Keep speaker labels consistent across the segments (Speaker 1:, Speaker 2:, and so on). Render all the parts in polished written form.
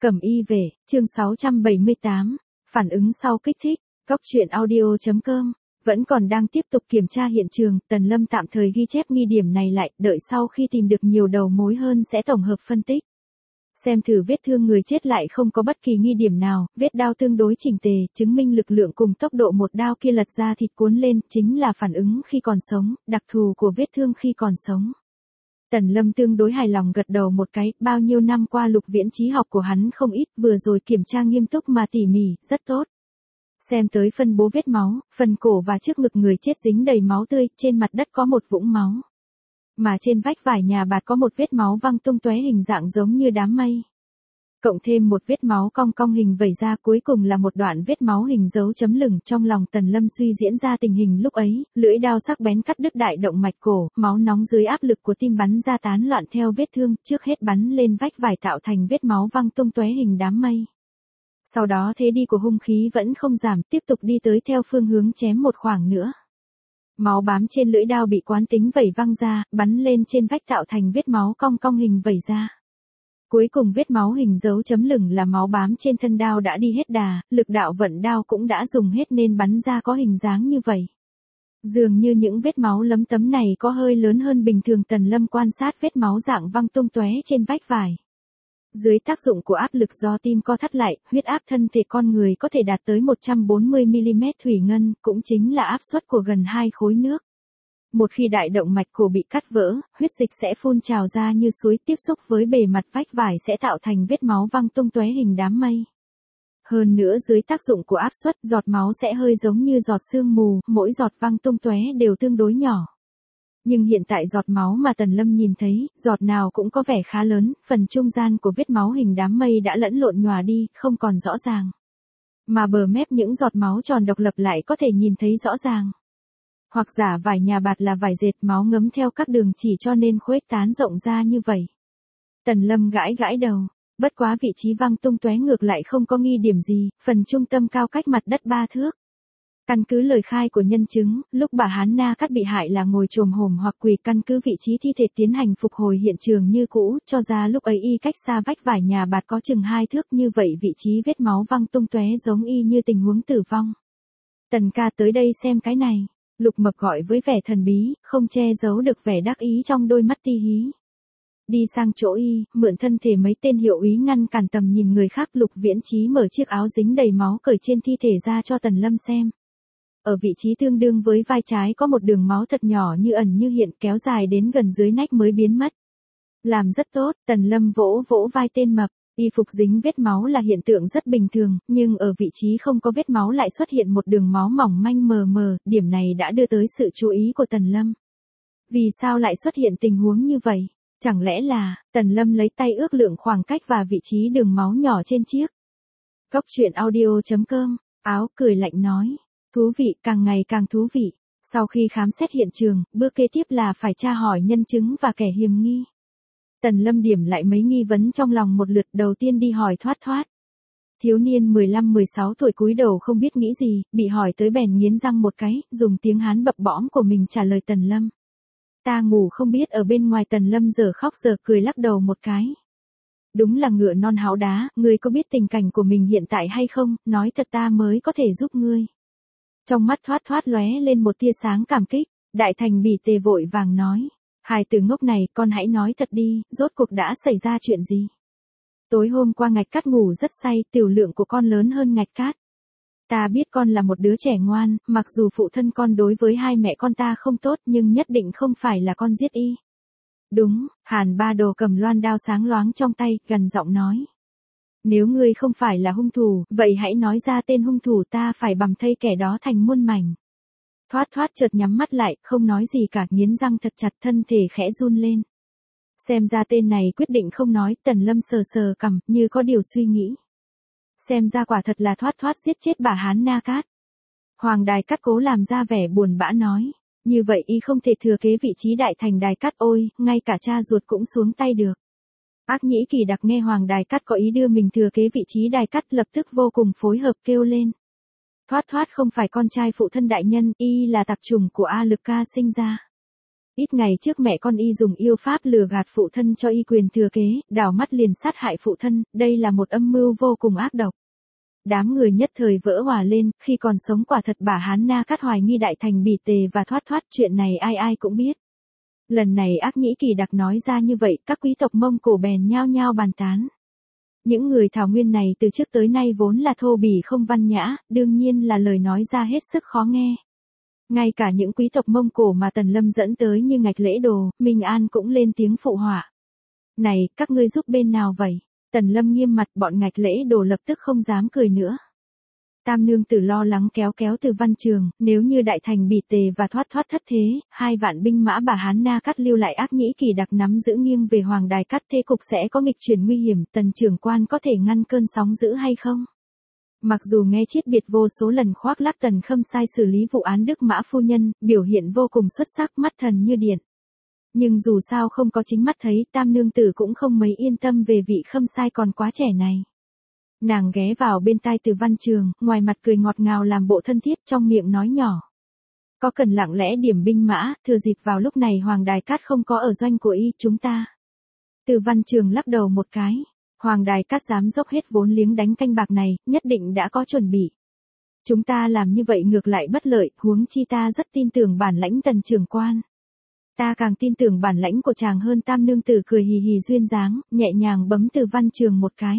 Speaker 1: Cẩm y về, chương 678, phản ứng sau kích thích, góc truyện audio.com. Vẫn còn đang tiếp tục kiểm tra hiện trường, Tần Lâm tạm thời ghi chép nghi điểm này lại, đợi sau khi tìm được nhiều đầu mối hơn sẽ tổng hợp phân tích. Xem thử vết thương người chết lại không có bất kỳ nghi điểm nào, vết đao tương đối chỉnh tề, chứng minh lực lượng cùng tốc độ một đao kia lật ra thịt cuốn lên, chính là phản ứng khi còn sống, đặc thù của vết thương khi còn sống. Tần Lâm tương đối hài lòng gật đầu một cái, bao nhiêu năm qua Lục Viễn trí học của hắn không ít, vừa rồi kiểm tra nghiêm túc mà tỉ mỉ, rất tốt. Xem tới phân bố vết máu, phần cổ và trước ngực người chết dính đầy máu tươi, trên mặt đất có một vũng máu. Mà trên vách vải nhà bạt có một vết máu văng tung tóe hình dạng giống như đám mây. Cộng thêm một vết máu cong cong hình vẩy ra, cuối cùng là một đoạn vết máu hình dấu chấm lửng. Trong lòng Tần Lâm suy diễn ra tình hình lúc ấy, lưỡi đao sắc bén cắt đứt đại động mạch cổ, máu nóng dưới áp lực của tim bắn ra tán loạn theo vết thương, trước hết bắn lên vách vải tạo thành vết máu văng tung tóe hình đám mây. Sau đó thế đi của hung khí vẫn không giảm, tiếp tục đi tới theo phương hướng chém một khoảng nữa. Máu bám trên lưỡi đao bị quán tính vẩy văng ra, bắn lên trên vách tạo thành vết máu cong cong hình vẩy ra. Cuối cùng vết máu hình dấu chấm lửng là máu bám trên thân đao đã đi hết đà, lực đạo vận đao cũng đã dùng hết nên bắn ra có hình dáng như vậy. Dường như những vết máu lấm tấm này có hơi lớn hơn bình thường. Tần Lâm quan sát vết máu dạng văng tung tóe trên vách vải. Dưới tác dụng của áp lực do tim co thắt lại, huyết áp thân thể con người có thể đạt tới 140mm thủy ngân, cũng chính là áp suất của gần 2 khối nước. Một khi đại động mạch cổ bị cắt vỡ, huyết dịch sẽ phun trào ra như suối, tiếp xúc với bề mặt vách vải sẽ tạo thành vết máu văng tung tóe hình đám mây. Hơn nữa dưới tác dụng của áp suất, giọt máu sẽ hơi giống như giọt sương mù, mỗi giọt văng tung tóe đều tương đối nhỏ. Nhưng hiện tại giọt máu mà Tần Lâm nhìn thấy, giọt nào cũng có vẻ khá lớn, phần trung gian của vết máu hình đám mây đã lẫn lộn nhòa đi, không còn rõ ràng. Mà bờ mép những giọt máu tròn độc lập lại có thể nhìn thấy rõ ràng. Hoặc giả vải nhà bạt là vải dệt, máu ngấm theo các đường chỉ cho nên khuếch tán rộng ra như vậy. Tần Lâm gãi gãi đầu, bất quá vị trí văng tung tóe ngược lại không có nghi điểm gì, phần trung tâm cao cách mặt đất 3 thước. Căn cứ lời khai của nhân chứng, lúc bà Hán Na Cát bị hại là ngồi chồm hổm hoặc quỳ, căn cứ vị trí thi thể tiến hành phục hồi hiện trường như cũ, cho ra lúc ấy y cách xa vách vải nhà bạt có chừng 2 thước, như vậy vị trí vết máu văng tung tóe giống y như tình huống tử vong. Tần ca tới đây xem cái này, Lục Mập gọi với vẻ thần bí, không che giấu được vẻ đắc ý trong đôi mắt ti hí. Đi sang chỗ y, mượn thân thể mấy tên hiệu úy ngăn cản tầm nhìn người khác. Lục Viễn trí mở chiếc áo dính đầy máu cởi trên thi thể ra cho Tần Lâm xem. Ở vị trí tương đương với vai trái có một đường máu thật nhỏ như ẩn như hiện, kéo dài đến gần dưới nách mới biến mất. Làm rất tốt. Tần Lâm vỗ vỗ vai tên mập. Y phục dính vết máu là hiện tượng rất bình thường, nhưng ở vị trí không có vết máu lại xuất hiện một đường máu mỏng manh mờ mờ, điểm này đã đưa tới sự chú ý của Tần Lâm. Vì sao lại xuất hiện tình huống như vậy? Chẳng lẽ là, Tần Lâm lấy tay ước lượng khoảng cách và vị trí đường máu nhỏ trên chiếc. Góc truyện audio.com, áo cười lạnh nói. Thú vị, càng ngày càng thú vị. Sau khi khám xét hiện trường, bước kế tiếp là phải tra hỏi nhân chứng và kẻ hiểm nghi. Tần Lâm điểm lại mấy nghi vấn trong lòng một lượt, đầu tiên đi hỏi Thoát Thoát. Thiếu niên 15-16 tuổi cúi đầu không biết nghĩ gì, bị hỏi tới bèn nghiến răng một cái, dùng tiếng Hán bập bõm của mình trả lời Tần Lâm. Ta ngủ không biết ở bên ngoài. Tần Lâm giờ khóc giờ cười lắc đầu một cái. Đúng là ngựa non háu đá, ngươi có biết tình cảnh của mình hiện tại hay không, nói thật ta mới có thể giúp ngươi. Trong mắt Thoát Thoát lóe lên một tia sáng cảm kích, Đại Thành Bỉ Tề vội vàng nói. Hài tử ngốc này, con hãy nói thật đi, rốt cuộc đã xảy ra chuyện gì? Tối hôm qua Ngạch Cát ngủ rất say, tiểu lượng của con lớn hơn Ngạch Cát. Ta biết con là một đứa trẻ ngoan, mặc dù phụ thân con đối với hai mẹ con ta không tốt nhưng nhất định không phải là con giết y. Đúng, Hàn Ba Đồ cầm loan đao sáng loáng trong tay, gần giọng nói. Nếu ngươi không phải là hung thủ, vậy hãy nói ra tên hung thủ, ta phải bằm thây kẻ đó thành muôn mảnh. Thoát Thoát chợt nhắm mắt lại, không nói gì cả, nghiến răng thật chặt, thân thể khẽ run lên. Xem ra tên này quyết định không nói. Tần Lâm sờ sờ cằm, như có điều suy nghĩ. Xem ra quả thật là Thoát Thoát giết chết bà Hán Na Cát. Hoàng Đài Cát cố làm ra vẻ buồn bã nói. Như vậy y không thể thừa kế vị trí Đại Thành Đài Cát, ôi, ngay cả cha ruột cũng xuống tay được. Ác Nhĩ Kỳ Đặc nghe Hoàng Đài Cát có ý đưa mình thừa kế vị trí Đài Cát, lập tức vô cùng phối hợp kêu lên. Thoát Thoát không phải con trai phụ thân đại nhân, y là tạp chủng của A Lực Ca sinh ra. Ít ngày trước mẹ con y dùng yêu pháp lừa gạt phụ thân cho y quyền thừa kế, đảo mắt liền sát hại phụ thân, đây là một âm mưu vô cùng ác độc. Đám người nhất thời vỡ òa lên, khi còn sống quả thật bà Hán Na Cát hoài nghi Đại Thành Bỉ Tề và Thoát Thoát, chuyện này ai ai cũng biết. Lần này Ác Nhĩ Kỳ Đặc nói ra như vậy, các quý tộc Mông Cổ bèn nhao nhao bàn tán. Những người thảo nguyên này từ trước tới nay vốn là thô bỉ không văn nhã, đương nhiên là lời nói ra hết sức khó nghe. Ngay cả những quý tộc Mông Cổ mà Tần Lâm dẫn tới như Ngạch Lễ Đồ, Minh An cũng lên tiếng phụ họa. Này, các ngươi giúp bên nào vậy? Tần Lâm nghiêm mặt, bọn Ngạch Lễ Đồ lập tức không dám cười nữa. Tam nương tử lo lắng kéo Từ Văn Trường, nếu như Đại Thành Bỉ Tề và Thoát Thoát thất thế, 2 vạn binh mã bà Hán Na Cát lưu lại Ác Nhĩ Kỳ Đặc nắm giữ nghiêng về Hoàng Đài Cát, thế cục sẽ có nghịch chuyển nguy hiểm, Tần trưởng quan có thể ngăn cơn sóng dữ hay không? Mặc dù nghe Chiết Biệt vô số lần khoác lác Tần Khâm Sai xử lý vụ án Đức Mã phu nhân, biểu hiện vô cùng xuất sắc, mắt thần như điện. Nhưng dù sao không có chính mắt thấy, Tam nương tử cũng không mấy yên tâm về vị Khâm Sai còn quá trẻ này. Nàng ghé vào bên tai Từ Văn Trường, ngoài mặt cười ngọt ngào làm bộ thân thiết, trong miệng nói nhỏ. Có cần lặng lẽ điểm binh mã, thừa dịp vào lúc này Hoàng Đài Cát không có ở doanh của y, chúng ta. Từ Văn Trường lắc đầu một cái. Hoàng Đài Cát dám dốc hết vốn liếng đánh canh bạc này, nhất định đã có chuẩn bị. Chúng ta làm như vậy ngược lại bất lợi, huống chi ta rất tin tưởng bản lãnh Tần trưởng quan. Ta càng tin tưởng bản lãnh của chàng hơn. Tam nương tử cười hì hì duyên dáng, nhẹ nhàng bấm Từ Văn Trường một cái.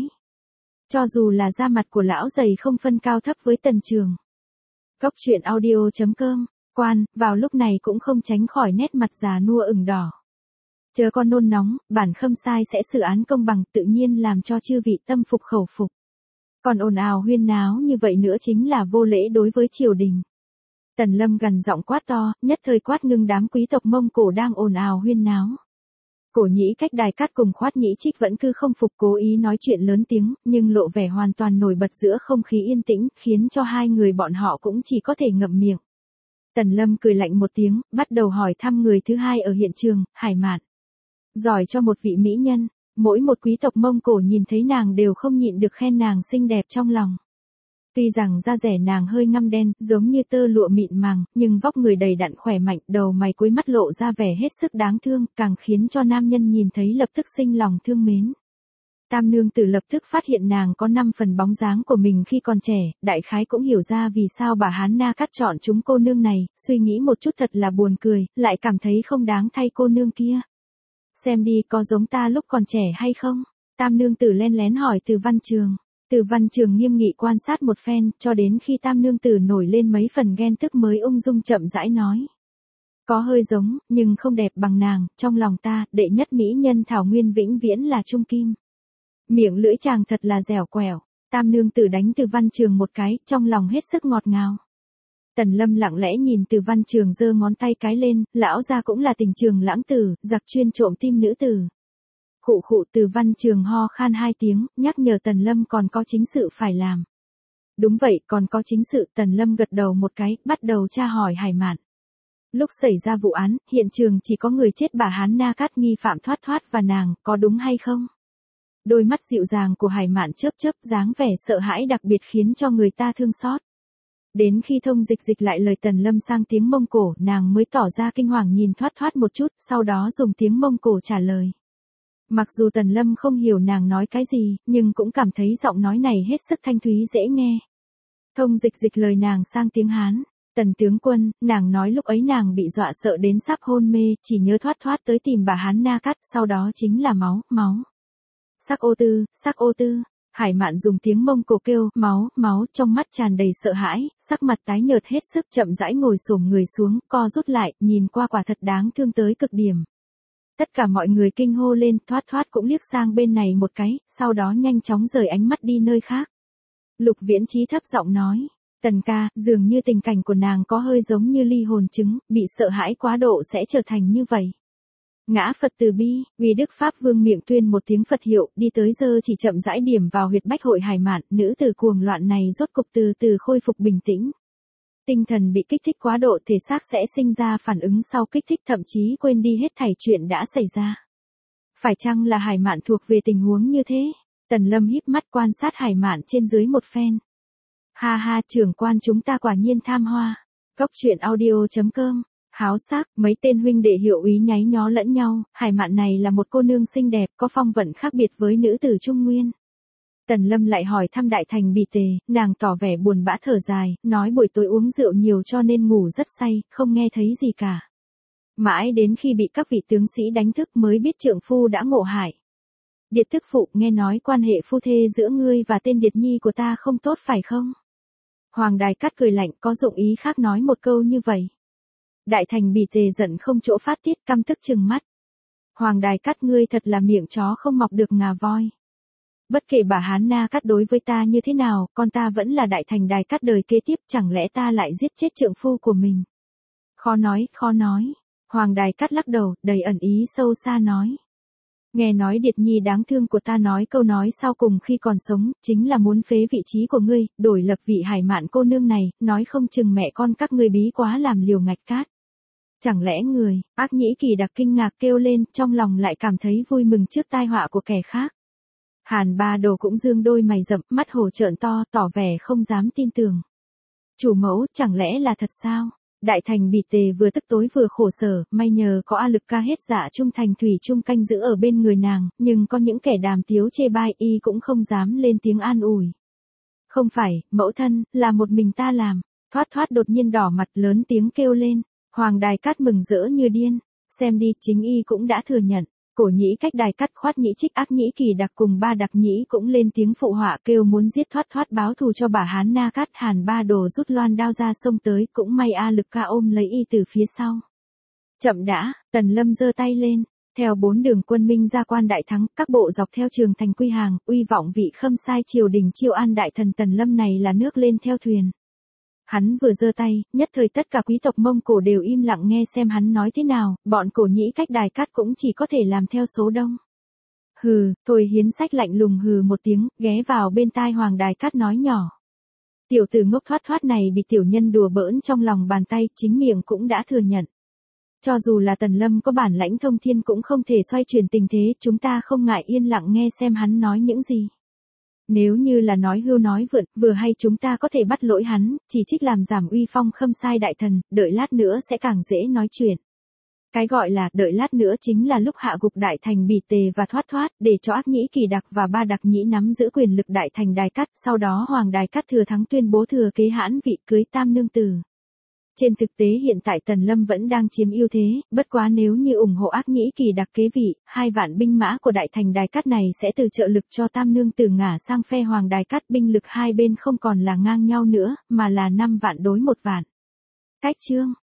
Speaker 1: Cho dù là da mặt của lão dày không phân cao thấp với Tần Trường. Cốc truyện audio.com, quan, vào lúc này cũng không tránh khỏi nét mặt già nua ửng đỏ. Chớ con nôn nóng, bản Khâm Sai sẽ xử án công bằng, tự nhiên làm cho chư vị tâm phục khẩu phục. Còn ồn ào huyên náo như vậy nữa chính là vô lễ đối với triều đình. Tần Lâm gằn giọng quát to, nhất thời quát ngưng đám quý tộc Mông Cổ đang ồn ào huyên náo. Cổ Nhĩ Cách Đài Cát cùng Khoát Nhĩ Trích vẫn cứ không phục, cố ý nói chuyện lớn tiếng, nhưng lộ vẻ hoàn toàn nổi bật giữa không khí yên tĩnh, khiến cho 2 người bọn họ cũng chỉ có thể ngậm miệng. Tần Lâm cười lạnh một tiếng, bắt đầu hỏi thăm người thứ 2 ở hiện trường, Hải Mạn. Giỏi cho một vị mỹ nhân, mỗi một quý tộc Mông Cổ nhìn thấy nàng đều không nhịn được khen nàng xinh đẹp trong lòng. Tuy rằng da rẻ nàng hơi ngăm đen, giống như tơ lụa mịn màng, nhưng vóc người đầy đặn khỏe mạnh, đầu mày cuối mắt lộ ra vẻ hết sức đáng thương, càng khiến cho nam nhân nhìn thấy lập tức sinh lòng thương mến. Tam nương tử lập tức phát hiện nàng có 5 phần bóng dáng của mình khi còn trẻ, đại khái cũng hiểu ra vì sao bà Hán Na Cát chọn chúng cô nương này, suy nghĩ một chút thật là buồn cười, lại cảm thấy không đáng thay cô nương kia. Xem đi có giống ta lúc còn trẻ hay không? Tam nương tử len lén hỏi Từ Văn Trường. Từ Văn Trường nghiêm nghị quan sát một phen, cho đến khi tam nương tử nổi lên mấy phần ghen tức mới ung dung chậm rãi nói. Có hơi giống, nhưng không đẹp bằng nàng, trong lòng ta, đệ nhất mỹ nhân thảo nguyên vĩnh viễn là trung kim. Miệng lưỡi chàng thật là dẻo quẹo, tam nương tử đánh Từ Văn Trường một cái, trong lòng hết sức ngọt ngào. Tần Lâm lặng lẽ nhìn Từ Văn Trường giơ ngón tay cái lên, lão gia cũng là tình trường lãng tử, giặc chuyên trộm tim nữ tử. Khụ khụ, Từ Văn Trường ho khan 2 tiếng, nhắc nhở Tần Lâm còn có chính sự phải làm. Đúng vậy, còn có chính sự. Tần Lâm gật đầu một cái, bắt đầu tra hỏi Hải Mạn. Lúc xảy ra vụ án, hiện trường chỉ có người chết bà Hán Na Cát, nghi phạm Thoát Thoát và nàng, có đúng hay không? Đôi mắt dịu dàng của Hải Mạn chớp chớp, dáng vẻ sợ hãi đặc biệt khiến cho người ta thương xót. Đến khi thông dịch lại lời Tần Lâm sang tiếng Mông Cổ, nàng mới tỏ ra kinh hoàng nhìn Thoát Thoát một chút, sau đó dùng tiếng Mông Cổ trả lời. Mặc dù Tần Lâm không hiểu nàng nói cái gì, nhưng cũng cảm thấy giọng nói này hết sức thanh thúy dễ nghe. Thông dịch lời nàng sang tiếng Hán. Tần tướng quân, nàng nói lúc ấy nàng bị dọa sợ đến sắp hôn mê, chỉ nhớ Thoát Thoát tới tìm bà Hán Na Cát, sau đó chính là máu. Sắc ô tư. Hải Mạn dùng tiếng Mông Cổ kêu, máu, trong mắt tràn đầy sợ hãi, sắc mặt tái nhợt hết sức, chậm rãi ngồi xổm người xuống, co rút lại, nhìn qua quả thật đáng thương tới cực điểm. Tất cả mọi người kinh hô lên, Thoát Thoát cũng liếc sang bên này một cái, sau đó nhanh chóng rời ánh mắt đi nơi khác. Lục Viễn Chí thấp giọng nói, Tần ca, dường như tình cảnh của nàng có hơi giống như ly hồn chứng, bị sợ hãi quá độ sẽ trở thành như vậy. Ngã Phật từ bi, uy Đức Pháp Vương miệng tuyên một tiếng Phật hiệu, đi tới giờ chỉ chậm rãi điểm vào huyệt bách hội Hải Mạn, nữ tử cuồng loạn này rốt cục từ từ khôi phục bình tĩnh. Tinh thần bị kích thích quá độ, thể xác sẽ sinh ra phản ứng sau kích thích, thậm chí quên đi hết thảy chuyện đã xảy ra. Phải chăng là Hải Mạn thuộc về tình huống như thế? Tần Lâm híp mắt quan sát Hải Mạn trên dưới một phen. Ha ha, trưởng quan chúng ta quả nhiên tham hoa. Cốc truyện audio.com Háo sắc, mấy tên huynh đệ Hiệu úy nháy nhó lẫn nhau, Hải Mạn này là một cô nương xinh đẹp, có phong vận khác biệt với nữ tử Trung Nguyên. Tần Lâm lại hỏi thăm Đại Thành Bì Tề, nàng tỏ vẻ buồn bã thở dài, nói buổi tối uống rượu nhiều cho nên ngủ rất say, không nghe thấy gì cả. Mãi đến khi bị các vị tướng sĩ đánh thức mới biết trượng phu đã ngộ hại. Điệt thức phụ, nghe nói quan hệ phu thê giữa ngươi và tên Điệt Nhi của ta không tốt phải không? Hoàng Đài Cát cười lạnh, có dụng ý khác nói một câu như vậy. Đại Thành Bì Tề giận không chỗ phát tiết, căm tức trừng mắt. Hoàng Đài Cát, ngươi thật là miệng chó không mọc được ngà voi. Bất kể bà Hán Na Cát đối với ta như thế nào, con ta vẫn là Đại Thành Đài Cát đời kế tiếp, chẳng lẽ ta lại giết chết trượng phu của mình? Khó nói, khó nói. Hoàng Đài Cát lắc đầu, đầy ẩn ý sâu xa nói. Nghe nói Điệt Nhi đáng thương của ta nói câu nói sau cùng khi còn sống, chính là muốn phế vị trí của ngươi, đổi lập vị Hải Mạn cô nương này, nói không chừng mẹ con các ngươi bí quá làm liều ngạch cát. Chẳng lẽ người, Ác Nhĩ Kỳ Đặc kinh ngạc kêu lên, trong lòng lại cảm thấy vui mừng trước tai họa của kẻ khác. Hàn Ba Đồ cũng dương đôi mày rậm, mắt hổ trợn to, tỏ vẻ không dám tin tưởng. Chủ mẫu, chẳng lẽ là thật sao? Đại Thành Bì Tề vừa tức tối vừa khổ sở, may nhờ có A Lực Ca hết dạ trung thành thủy chung canh giữ ở bên người nàng, nhưng có những kẻ đàm tiếu chê bai y cũng không dám lên tiếng an ủi. Không phải, mẫu thân, là một mình ta làm. Thoát Thoát đột nhiên đỏ mặt lớn tiếng kêu lên. Hoàng Đài Cát mừng rỡ như điên. Xem đi, chính y cũng đã thừa nhận. Cổ Nhĩ Cách Đài Cát Khoát Nhĩ Trích Ác Nhĩ Kỳ Đặc cùng ba Đặc Nhĩ cũng lên tiếng phụ họa kêu muốn giết Thoát Thoát báo thù cho bà Hán Na Cát. Hàn Ba Đồ rút loan đao ra xông tới, cũng may A Lực Ca ôm lấy y từ phía sau. Chậm đã, Tần Lâm giơ tay lên. Theo 4 đường quân Minh ra quan đại thắng, các bộ dọc theo trường thành quy hàng, uy vọng vị khâm sai triều đình chiêu an đại thần Tần Lâm này là nước lên theo thuyền. Hắn vừa giơ tay, nhất thời tất cả quý tộc Mông Cổ đều im lặng nghe xem hắn nói thế nào, bọn Cổ Nhĩ Cách Đài Cát cũng chỉ có thể làm theo số đông. Hừ, Thôi Hiến Sách lạnh lùng hừ một tiếng, ghé vào bên tai Hoàng Đài Cát nói nhỏ. Tiểu tử ngốc Thoát Thoát này bị tiểu nhân đùa bỡn trong lòng bàn tay, chính miệng cũng đã thừa nhận. Cho dù là Tần Lâm có bản lãnh thông thiên cũng không thể xoay chuyển tình thế, chúng ta không ngại yên lặng nghe xem hắn nói những gì. Nếu như là nói hưu nói vượn, vừa hay chúng ta có thể bắt lỗi hắn, chỉ trích làm giảm uy phong khâm sai đại thần, đợi lát nữa sẽ càng dễ nói chuyện. Cái gọi là đợi lát nữa chính là lúc hạ gục Đại Thành Bì Tề và Thoát Thoát, để cho Ác Nhĩ Kỳ Đặc và ba Đặc Nhĩ nắm giữ quyền lực Đại Thành Đài Cát, sau đó Hoàng Đài Cát thừa thắng tuyên bố thừa kế hãn vị cưới tam nương tử. Trên thực tế hiện tại Tần Lâm vẫn đang chiếm ưu thế, bất quá nếu như ủng hộ Ác Nhĩ Kỳ Đặc kế vị, 2 vạn binh mã của Đại Thành Đài Cát này sẽ từ trợ lực cho tam nương tử ngả sang phe Hoàng Đài Cát, binh lực hai bên không còn là ngang nhau nữa, mà là 5 vạn đối 1 vạn. Cách chương